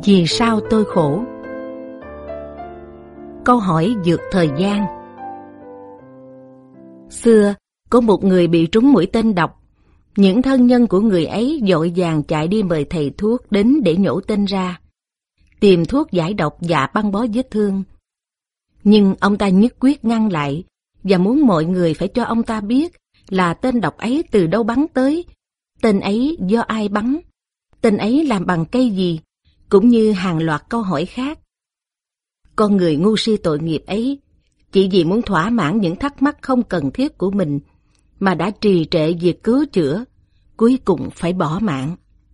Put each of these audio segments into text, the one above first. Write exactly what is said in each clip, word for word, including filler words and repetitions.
Vì sao tôi khổ? Câu hỏi vượt thời gian. Xưa, có một người bị trúng mũi tên độc. Những thân nhân của người ấy vội vàng chạy đi mời thầy thuốc đến để nhổ tên ra, tìm thuốc giải độc và băng bó vết thương. Nhưng ông ta nhất quyết ngăn lại và muốn mọi người phải cho ông ta biết là tên độc ấy từ đâu bắn tới, tên ấy do ai bắn, tên ấy làm bằng cây gì, cũng như hàng loạt câu hỏi khác. Con người ngu si tội nghiệp ấy, chỉ vì muốn thỏa mãn những thắc mắc không cần thiết của mình, mà đã trì trệ việc cứu chữa, cuối cùng phải bỏ mạng.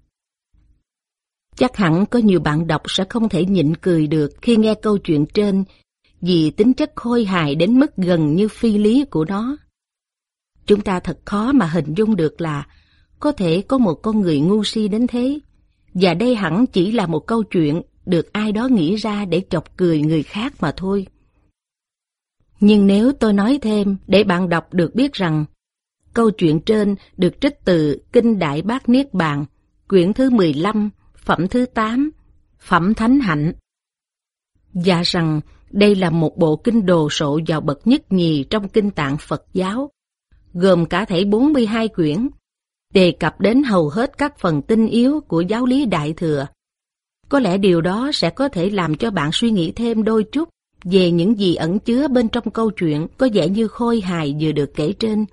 Chắc hẳn có nhiều bạn đọc sẽ không thể nhịn cười được khi nghe câu chuyện trên, vì tính chất khôi hài đến mức gần như phi lý của nó. Chúng ta thật khó mà hình dung được là có thể có một con người ngu si đến thế, và đây hẳn chỉ là một câu chuyện được ai đó nghĩ ra để chọc cười người khác mà thôi. Nhưng nếu tôi nói thêm để bạn đọc được biết rằng câu chuyện trên được trích từ Kinh Đại Bát Niết Bàn, quyển thứ mười lăm, phẩm thứ tám, phẩm Thánh Hạnh, và rằng đây là một bộ kinh đồ sộ vào bậc nhất nhì trong kinh tạng Phật giáo, gồm cả thảy bốn mươi hai quyển, đề cập đến hầu hết các phần tinh yếu của giáo lý Đại Thừa. Có lẽ điều đó sẽ có thể làm cho bạn suy nghĩ thêm đôi chút về những gì ẩn chứa bên trong câu chuyện có vẻ như khôi hài vừa được kể trên.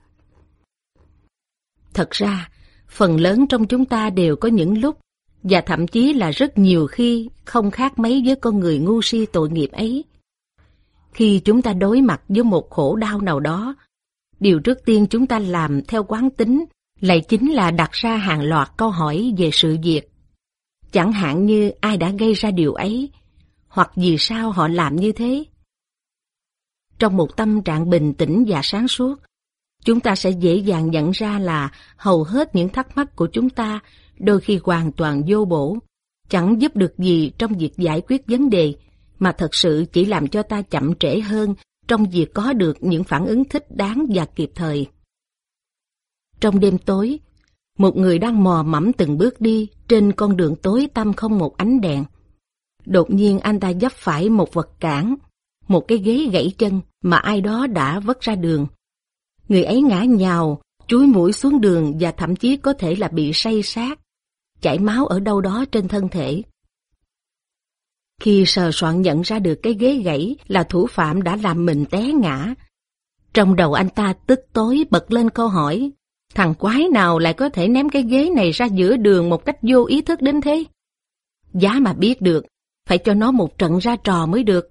Thật ra, phần lớn trong chúng ta đều có những lúc, và thậm chí là rất nhiều khi, không khác mấy với con người ngu si tội nghiệp ấy. Khi chúng ta đối mặt với một khổ đau nào đó, điều trước tiên chúng ta làm theo quán tính lại chính là đặt ra hàng loạt câu hỏi về sự việc. Chẳng hạn như ai đã gây ra điều ấy, hoặc vì sao họ làm như thế. Trong một tâm trạng bình tĩnh và sáng suốt, chúng ta sẽ dễ dàng nhận ra là hầu hết những thắc mắc của chúng ta đôi khi hoàn toàn vô bổ, chẳng giúp được gì trong việc giải quyết vấn đề, mà thật sự chỉ làm cho ta chậm trễ hơn trong việc có được những phản ứng thích đáng và kịp thời. Trong đêm tối, một người đang mò mẫm từng bước đi trên con đường tối tăm không một ánh đèn. Đột nhiên anh ta vấp phải một vật cản, một cái ghế gãy chân mà ai đó đã vất ra đường. Người ấy ngã nhào, chúi mũi xuống đường và thậm chí có thể là bị say sát, chảy máu ở đâu đó trên thân thể. Khi sờ soạn nhận ra được cái ghế gãy là thủ phạm đã làm mình té ngã, trong đầu anh ta tức tối bật lên câu hỏi, thằng quái nào lại có thể ném cái ghế này ra giữa đường một cách vô ý thức đến thế? Giá mà biết được, phải cho nó một trận ra trò mới được.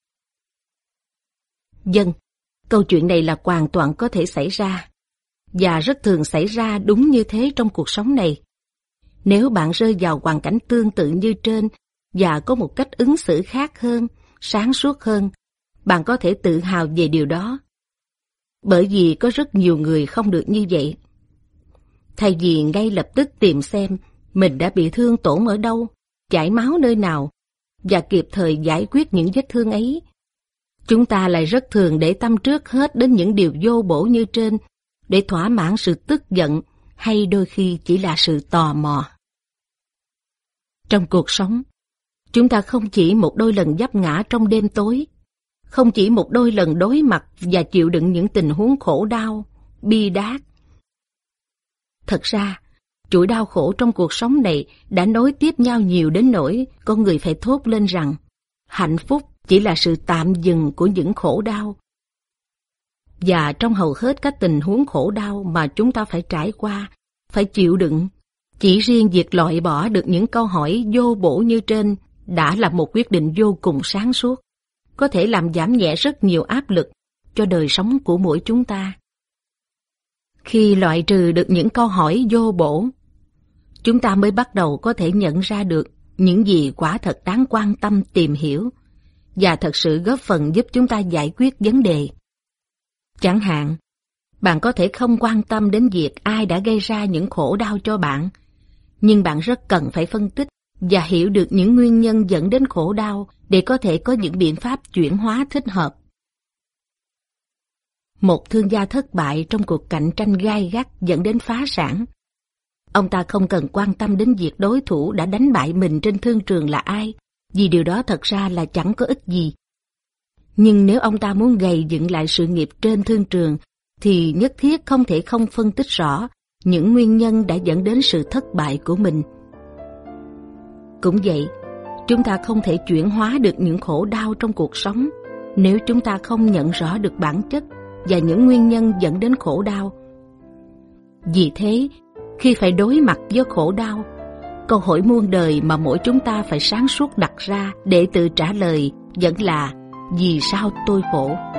Vâng, câu chuyện này là hoàn toàn có thể xảy ra, và rất thường xảy ra đúng như thế trong cuộc sống này. Nếu bạn rơi vào hoàn cảnh tương tự như trên và có một cách ứng xử khác hơn, sáng suốt hơn, bạn có thể tự hào về điều đó. Bởi vì có rất nhiều người không được như vậy. Thay vì ngay lập tức tìm xem mình đã bị thương tổn ở đâu, chảy máu nơi nào, và kịp thời giải quyết những vết thương ấy, chúng ta lại rất thường để tâm trước hết đến những điều vô bổ như trên, để thỏa mãn sự tức giận hay đôi khi chỉ là sự tò mò. Trong cuộc sống, chúng ta không chỉ một đôi lần vấp ngã trong đêm tối, không chỉ một đôi lần đối mặt và chịu đựng những tình huống khổ đau, bi đát. Thật ra, chuỗi đau khổ trong cuộc sống này đã nối tiếp nhau nhiều đến nỗi con người phải thốt lên rằng hạnh phúc chỉ là sự tạm dừng của những khổ đau. Và trong hầu hết các tình huống khổ đau mà chúng ta phải trải qua, phải chịu đựng, chỉ riêng việc loại bỏ được những câu hỏi vô bổ như trên đã là một quyết định vô cùng sáng suốt, có thể làm giảm nhẹ rất nhiều áp lực cho đời sống của mỗi chúng ta. Khi loại trừ được những câu hỏi vô bổ, chúng ta mới bắt đầu có thể nhận ra được những gì quả thật đáng quan tâm tìm hiểu, và thật sự góp phần giúp chúng ta giải quyết vấn đề. Chẳng hạn, bạn có thể không quan tâm đến việc ai đã gây ra những khổ đau cho bạn, nhưng bạn rất cần phải phân tích và hiểu được những nguyên nhân dẫn đến khổ đau để có thể có những biện pháp chuyển hóa thích hợp. Một thương gia thất bại trong cuộc cạnh tranh gai gắt dẫn đến phá sản. Ông ta không cần quan tâm đến việc đối thủ đã đánh bại mình trên thương trường là ai, vì điều đó thật ra là chẳng có ích gì. Nhưng nếu ông ta muốn gầy dựng lại sự nghiệp trên thương trường, thì nhất thiết không thể không phân tích rõ những nguyên nhân đã dẫn đến sự thất bại của mình. Cũng vậy, chúng ta không thể chuyển hóa được những khổ đau trong cuộc sống nếu chúng ta không nhận rõ được bản chất và những nguyên nhân dẫn đến khổ đau. Vì thế, khi phải đối mặt với khổ đau, câu hỏi muôn đời mà mỗi chúng ta phải sáng suốt đặt ra để tự trả lời vẫn là: vì sao tôi khổ?